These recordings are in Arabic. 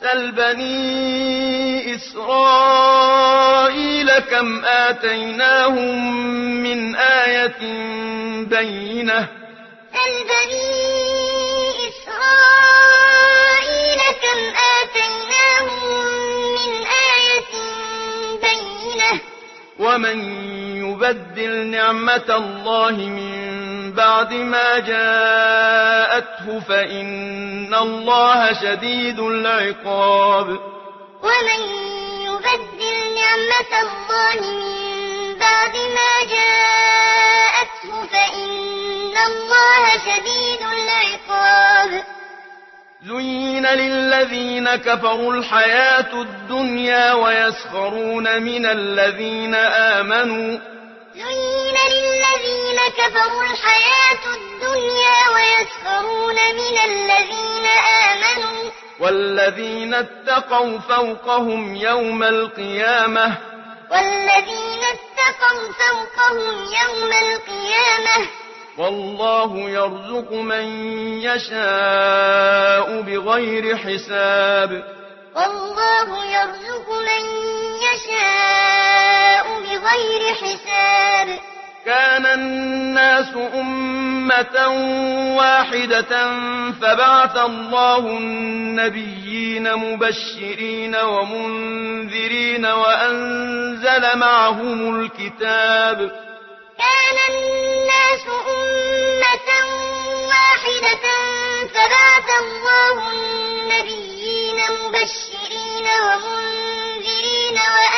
سل بني إسرائيل كم آتيناهم من آية بينة سل بني إسرائيل كم آتيناهم من آية بينة ومن يبدل نعمة الله من بعد ما جاءته فإن الله شديد العقاب ومن يبدل نعمة الله من بعد ما جاءته فإن الله شديد العقاب زين للذين كفروا الحياة الدنيا ويسخرون من الذين آمنوا زين للذين كفروا الحياة الدنيا ويسخرون من الذين آمنوا والذين اتقوا فوقهم يوم القيامة والله يرزق من يشاء بغير حساب والله يرزق من يشاء بغير حساب كان الناس أمة واحدة فبعث الله النبيين مبشرين ومنذرين وأنزل معهم الكتاب كان الناس أمة واحدة فبعث الله النبيين مبشرين ومنذرين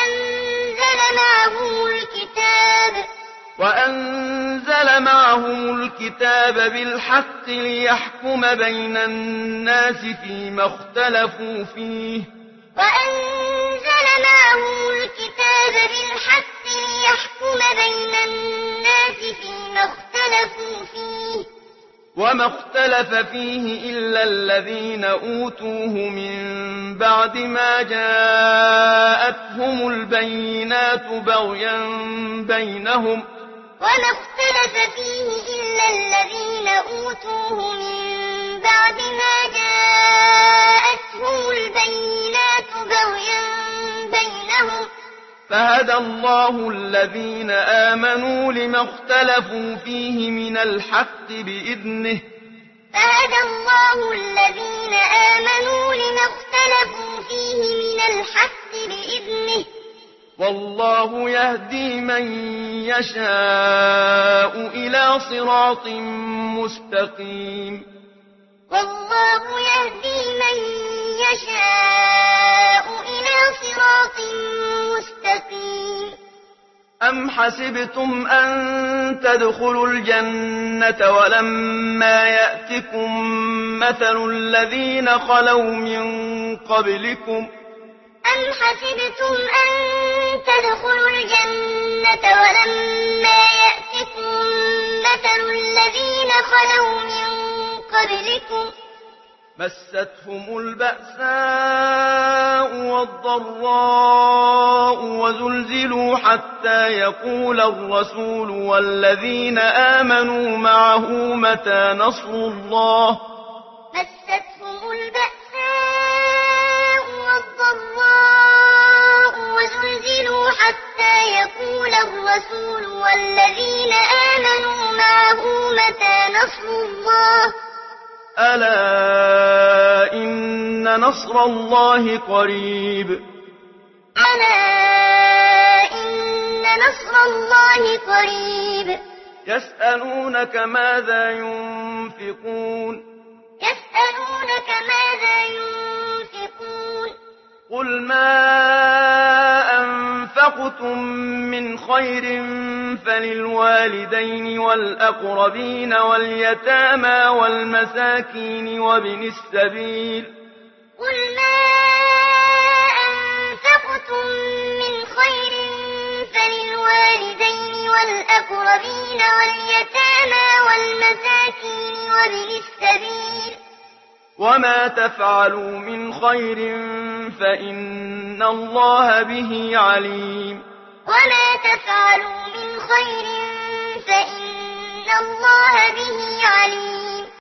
وأنزل معهم الكتاب بالحق ليحكم بين الناس فيما اختلفوا فيه وما اختلف فيه إلا الذين أوتوه من بعد ما جاءتهم البينات بغيا بينهم فهدى الله الذين آمنوا لما اختلفوا فيه من الحق بإذنه والله يهدي من يشاء إلى صراط مستقيم أم حسبتم أن تدخلوا الجنة ولما يأتكم مثل الذين خلوا من قبلكم مستهم البأساء والضراء وزلزلوا حتى يقول الرسول والذين آمنوا معه متى نصر الله ألا إن نصر الله قريب يسألونك ماذا ينفقون قل ما أنفقتم من خير فللوالدين والأقربين واليتامى والمساكين وابن السبيل وما تفعلوا من خير فإن الله به عليم فإن الله به عليم